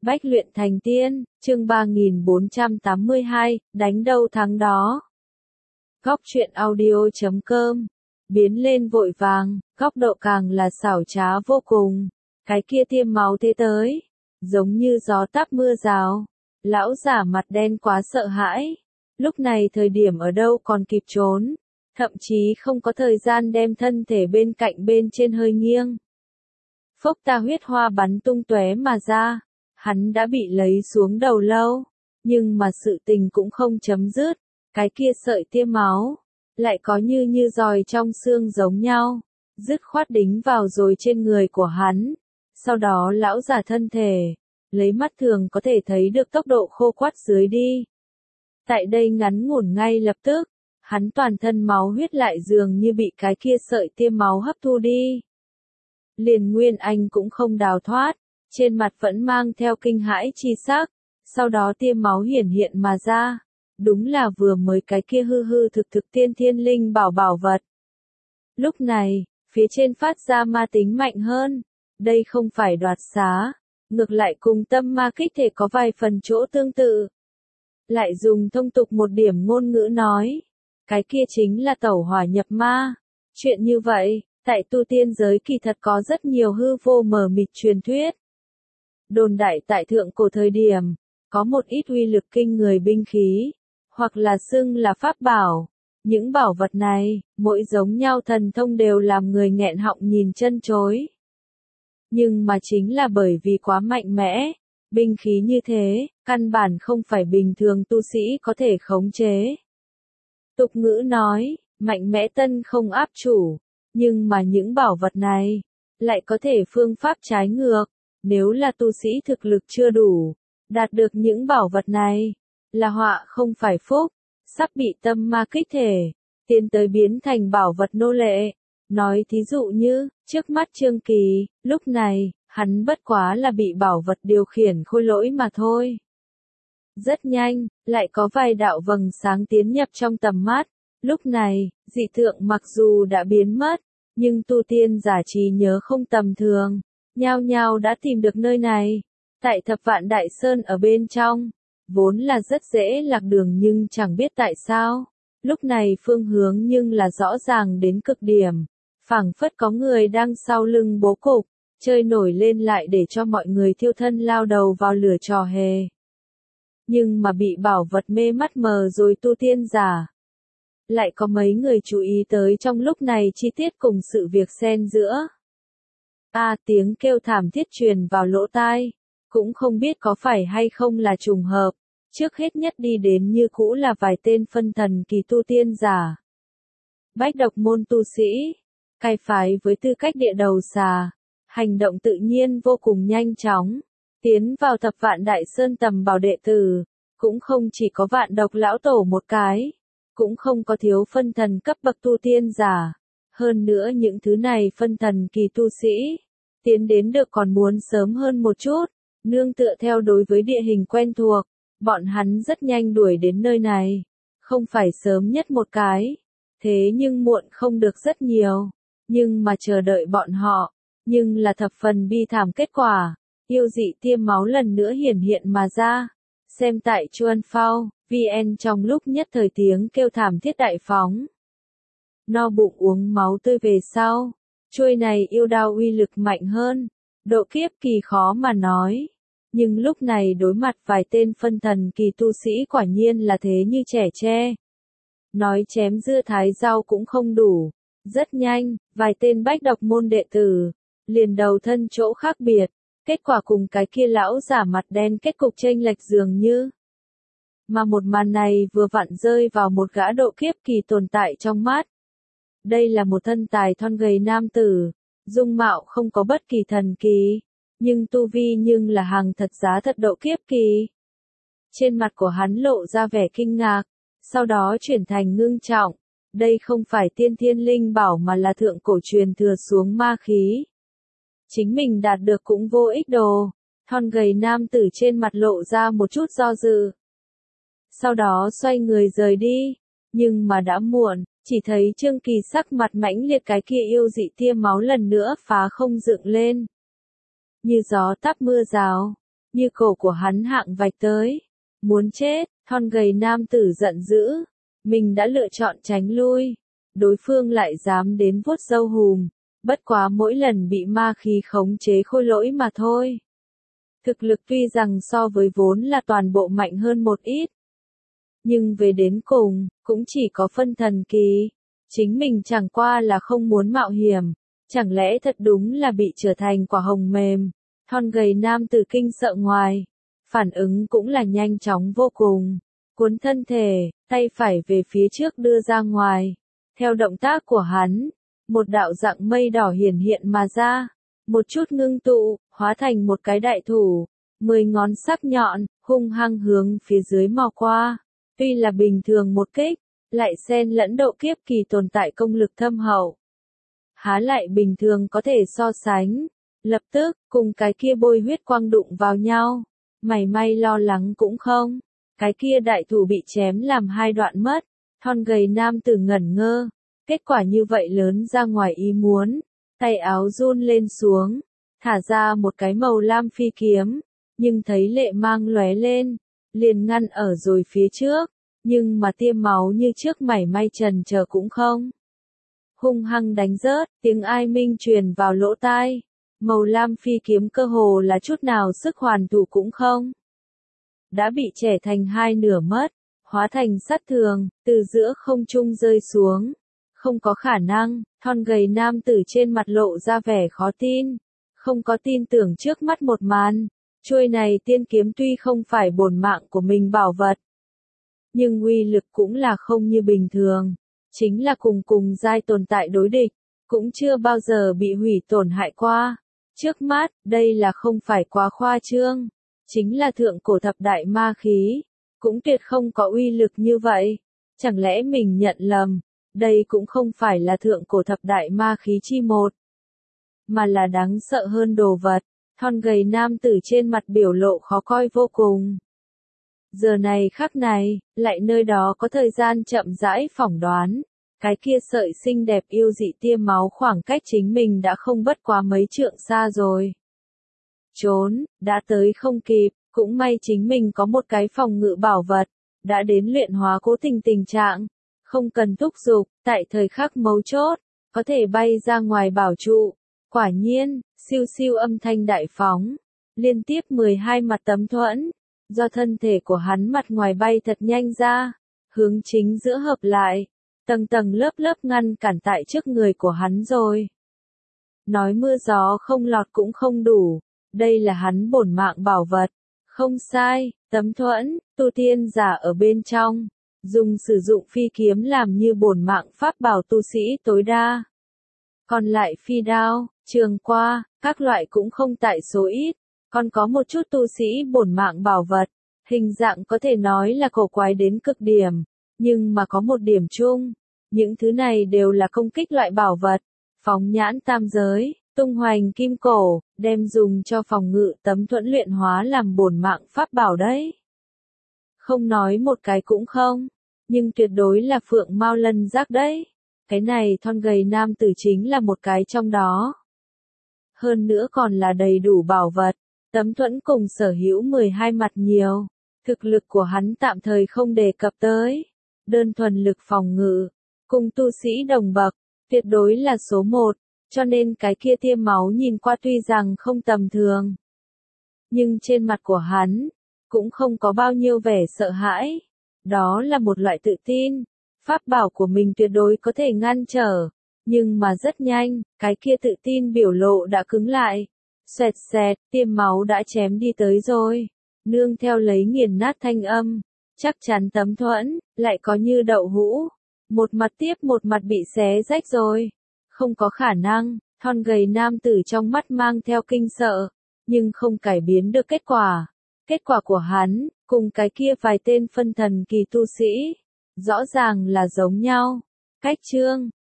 Bách luyện thành tiên, chương 3482, đánh đâu thắng đó. Góc truyện audio.com, biến lên vội vàng, góc độ càng là xảo trá vô cùng. Cái kia tiêm máu thế tới, giống như gió táp mưa rào. Lão giả mặt đen quá sợ hãi, lúc này thời điểm ở đâu còn kịp trốn, thậm chí không có thời gian đem thân thể bên cạnh bên trên hơi nghiêng. Phốc ta huyết hoa bắn tung tóe mà ra. Hắn đã bị lấy xuống đầu lâu, nhưng mà sự tình cũng không chấm dứt, cái kia sợi tiêm máu, lại có như giòi trong xương giống nhau, dứt khoát đính vào rồi trên người của hắn. Sau đó lão giả thân thể, lấy mắt thường có thể thấy được tốc độ khô quắt dưới đi. Tại đây ngắn ngủn ngay lập tức, hắn toàn thân máu huyết lại dường như bị cái kia sợi tiêm máu hấp thu đi. Liền Nguyên Anh cũng không đào thoát. Trên mặt vẫn mang theo kinh hãi chi sắc, sau đó tiêm máu hiển hiện mà ra, đúng là vừa mới cái kia hư thực tiên thiên linh bảo vật. Lúc này, phía trên phát ra ma tính mạnh hơn, đây không phải đoạt xá, ngược lại cùng tâm ma kích thể có vài phần chỗ tương tự. Lại dùng thông tục một điểm ngôn ngữ nói, cái kia chính là tẩu hỏa nhập ma. Chuyện như vậy, tại tu tiên giới kỳ thật có rất nhiều hư vô mờ mịt truyền thuyết. Đồn đại tại thượng cổ thời điểm, có một ít uy lực kinh người binh khí, hoặc là xưng là pháp bảo. Những bảo vật này, mỗi giống nhau thần thông đều làm người nghẹn họng nhìn chân chối. Nhưng mà chính là bởi vì quá mạnh mẽ, binh khí như thế, căn bản không phải bình thường tu sĩ có thể khống chế. Tục ngữ nói, mạnh mẽ tân không áp chủ, nhưng mà những bảo vật này, lại có thể phương pháp trái ngược. Nếu là tu sĩ thực lực chưa đủ, đạt được những bảo vật này, là họa không phải phúc, sắp bị tâm ma kích thể, tiến tới biến thành bảo vật nô lệ. Nói thí dụ như, trước mắt Trương Kỳ, lúc này, hắn bất quá là bị bảo vật điều khiển khôi lỗi mà thôi. Rất nhanh, lại có vài đạo vầng sáng tiến nhập trong tầm mắt, lúc này, dị tượng mặc dù đã biến mất, nhưng tu tiên giả trí nhớ không tầm thường. Nhao nhao đã tìm được nơi này, tại Thập Vạn Đại Sơn ở bên trong, vốn là rất dễ lạc đường nhưng chẳng biết tại sao, lúc này phương hướng nhưng là rõ ràng đến cực điểm, phảng phất có người đang sau lưng bố cục, chơi nổi lên lại để cho mọi người thiêu thân lao đầu vào lửa trò hề. Nhưng mà bị bảo vật mê mắt mờ rồi tu tiên giả. Lại có mấy người chú ý tới trong lúc này chi tiết cùng sự việc xen giữa. Tiếng kêu thảm thiết truyền vào lỗ tai, cũng không biết có phải hay không là trùng hợp, trước hết nhất đi đến như cũ là vài tên phân thần kỳ tu tiên giả. Bách độc môn tu sĩ, cai phái với tư cách địa đầu xà, hành động tự nhiên vô cùng nhanh chóng, tiến vào Thập Vạn Đại Sơn tầm bảo đệ tử, cũng không chỉ có Vạn Độc lão tổ một cái, cũng không có thiếu phân thần cấp bậc tu tiên giả. Hơn nữa những thứ này phân thần kỳ tu sĩ, tiến đến được còn muốn sớm hơn một chút, nương tựa theo đối với địa hình quen thuộc, bọn hắn rất nhanh đuổi đến nơi này, không phải sớm nhất một cái, thế nhưng muộn không được rất nhiều, nhưng mà chờ đợi bọn họ, nhưng là thập phần bi thảm kết quả, yêu dị tiêm máu lần nữa hiển hiện mà ra, xem tại Chuan Phao, VN trong lúc nhất thời tiếng kêu thảm thiết đại phóng. No bụng uống máu tươi về sau, chuôi này yêu đao uy lực mạnh hơn, độ kiếp kỳ khó mà nói. Nhưng lúc này đối mặt vài tên phân thần kỳ tu sĩ quả nhiên là thế như trẻ tre. Nói chém dưa thái rau cũng không đủ. Rất nhanh, vài tên bách độc môn đệ tử, liền đầu thân chỗ khác biệt, kết quả cùng cái kia lão giả mặt đen kết cục chênh lệch dường như. Mà một màn này vừa vặn rơi vào một gã độ kiếp kỳ tồn tại trong mắt. Đây là một thân tài thon gầy nam tử, dung mạo không có bất kỳ thần kỳ, nhưng tu vi nhưng là hàng thật giá thật độ kiếp kỳ. Trên mặt của hắn lộ ra vẻ kinh ngạc, sau đó chuyển thành ngưng trọng, đây không phải tiên thiên linh bảo mà là thượng cổ truyền thừa xuống ma khí. Chính mình đạt được cũng vô ích đồ, thon gầy nam tử trên mặt lộ ra một chút do dự. Sau đó xoay người rời đi, nhưng mà đã muộn. Chỉ thấy Trương Kỳ sắc mặt mãnh liệt cái kia yêu dị tiêm máu lần nữa phá không dựng lên. Như gió táp mưa rào, như cổ của hắn hạng vạch tới. Muốn chết, thon gầy nam tử giận dữ. Mình đã lựa chọn tránh lui. Đối phương lại dám đến vuốt râu hùm. Bất quá mỗi lần bị ma khí khống chế khôi lỗi mà thôi. Thực lực tuy rằng so với vốn là toàn bộ mạnh hơn một ít. Nhưng về đến cùng, cũng chỉ có phân thần kỳ. Chính mình chẳng qua là không muốn mạo hiểm. Chẳng lẽ thật đúng là bị trở thành quả hồng mềm. Thon gầy nam tử kinh sợ ngoài. Phản ứng cũng là nhanh chóng vô cùng. Cuốn thân thể, tay phải về phía trước đưa ra ngoài. Theo động tác của hắn, một đạo dạng mây đỏ hiển hiện mà ra. Một chút ngưng tụ, hóa thành một cái đại thủ. 10 ngón sắc nhọn, hung hăng hướng phía dưới mò qua. Tuy là bình thường một kích, lại xen lẫn độ kiếp kỳ tồn tại công lực thâm hậu. Há lại bình thường có thể so sánh. Lập tức, cùng cái kia bôi huyết quang đụng vào nhau. Mảy may lo lắng cũng không. Cái kia đại thủ bị chém làm 2 đoạn mất. Thon gầy nam tử ngẩn ngơ. Kết quả như vậy lớn ra ngoài ý muốn. Tay áo run lên xuống. Thả ra một cái màu lam phi kiếm. Nhưng thấy lệ mang lóe lên. Liền ngăn ở rồi phía trước. Nhưng mà tiêm máu như trước mảy may chần chờ cũng không. Hung hăng đánh rớt, tiếng ai minh truyền vào lỗ tai. Màu lam phi kiếm cơ hồ là chút nào sức hoàn thủ cũng không. Đã bị chẻ thành 2 nửa mất, hóa thành sắt thường, từ giữa không trung rơi xuống. Không có khả năng, thon gầy nam tử trên mặt lộ ra vẻ khó tin. Không có tin tưởng trước mắt một màn. Chuôi này tiên kiếm tuy không phải bổn mạng của mình bảo vật. Nhưng uy lực cũng là không như bình thường. Chính là cùng giai tồn tại đối địch. Cũng chưa bao giờ bị hủy tổn hại qua. Trước mắt, đây là không phải quá khoa trương. Chính là thượng cổ thập đại ma khí. Cũng tuyệt không có uy lực như vậy. Chẳng lẽ mình nhận lầm. Đây cũng không phải là thượng cổ thập đại ma khí chi một. Mà là đáng sợ hơn đồ vật. Thon gầy nam tử trên mặt biểu lộ khó coi vô cùng. Giờ này khắc này, lại nơi đó có thời gian chậm rãi phỏng đoán. Cái kia sợi xinh đẹp yêu dị tiêm máu khoảng cách chính mình đã không bất quá mấy trượng xa rồi. Trốn, đã tới không kịp, cũng may chính mình có một cái phòng ngự bảo vật, đã đến luyện hóa cố tình trạng. Không cần thúc giục, tại thời khắc mấu chốt, có thể bay ra ngoài bảo trụ. Quả nhiên, siêu siêu âm thanh đại phóng, liên tiếp 12 mặt tấm thuẫn, do thân thể của hắn mặt ngoài bay thật nhanh ra, hướng chính giữa hợp lại, tầng tầng lớp lớp ngăn cản tại trước người của hắn rồi. Nói mưa gió không lọt cũng không đủ, đây là hắn bổn mạng bảo vật, không sai, tấm thuẫn, tu tiên giả ở bên trong, dùng sử dụng phi kiếm làm như bổn mạng pháp bảo tu sĩ tối đa. Còn lại phi đao, trường qua, các loại cũng không tại số ít, còn có một chút tu sĩ bổn mạng bảo vật, hình dạng có thể nói là cổ quái đến cực điểm, nhưng mà có một điểm chung, những thứ này đều là công kích loại bảo vật, phóng nhãn tam giới, tung hoành kim cổ, đem dùng cho phòng ngự tấm thuẫn luyện hóa làm bổn mạng pháp bảo đấy. Không nói một cái cũng không, nhưng tuyệt đối là phượng mao lân giác đấy. Cái này thon gầy nam tử chính là một cái trong đó. Hơn nữa còn là đầy đủ bảo vật, tấm thuẫn cùng sở hữu 12 mặt nhiều. Thực lực của hắn tạm thời không đề cập tới. Đơn thuần lực phòng ngự, cùng tu sĩ đồng bậc, tuyệt đối là số 1, cho nên cái kia tiêm máu nhìn qua tuy rằng không tầm thường. Nhưng trên mặt của hắn, cũng không có bao nhiêu vẻ sợ hãi. Đó là một loại tự tin. Pháp bảo của mình tuyệt đối có thể ngăn trở. Nhưng mà rất nhanh, cái kia tự tin biểu lộ đã cứng lại. Xoẹt xẹt, tiêm máu đã chém đi tới rồi. Nương theo lấy nghiền nát thanh âm. Chắc chắn tấm thuẫn, lại có như đậu hũ. Một mặt tiếp một mặt bị xé rách rồi. Không có khả năng, thon gầy nam tử trong mắt mang theo kinh sợ. Nhưng không cải biến được kết quả. Kết quả của hắn, cùng cái kia vài tên phân thần kỳ tu sĩ. Rõ ràng là giống nhau. Cách chương